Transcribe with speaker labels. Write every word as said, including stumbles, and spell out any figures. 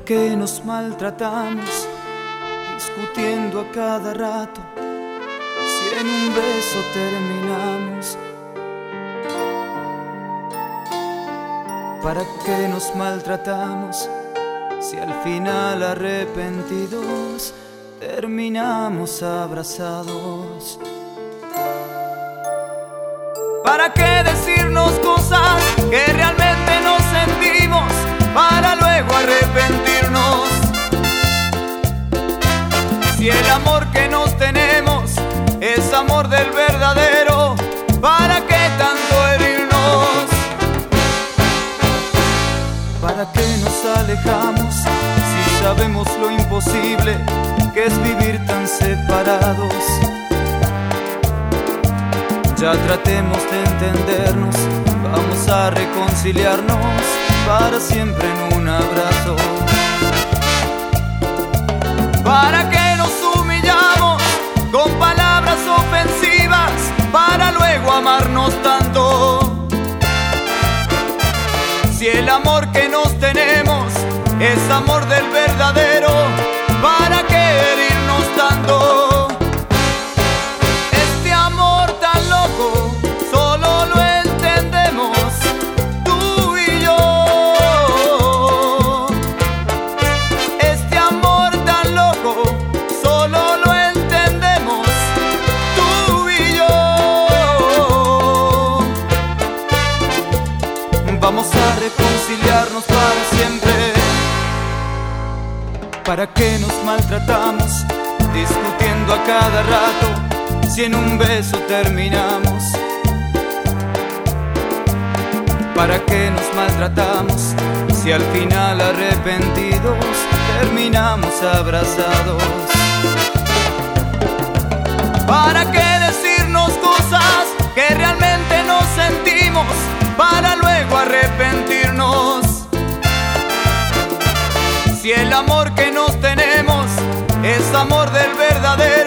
Speaker 1: qué nos maltratamos, discutiendo a cada rato, si en un beso terminamos? ¿Para qué nos maltratamos, si al final arrepentidos terminamos abrazados? ¿Para qué decirnos cosas que realmente no sentimos, para luego arrepentirnos? Si el amor que nos tenemos es amor del verdadero, ¿para qué tanto herirnos? ¿Para qué nos alejamos, si sabemos lo imposible que es vivir tan separados? Ya tratemos de entendernos, vamos a reconciliarnos para siempre en un abrazo. ¿Para qué nos humillamos con palabras ofensivas, para luego amarnos tanto? Si el amor que nos tenemos es amor del verdadero, ¿para qué herirnos tanto? Solo lo entendemos tú y yo. Este amor tan loco solo lo entendemos tú y yo. Vamos a reconciliarnos para siempre. ¿Para qué nos maltratamos, discutiendo a cada rato, si en un beso terminamos? ¿Para qué nos maltratamos, si al final arrepentidos terminamos abrazados? ¿Para qué decirnos cosas que realmente no sentimos, para luego arrepentirnos? Si el amor que nos tenemos es amor del verdadero,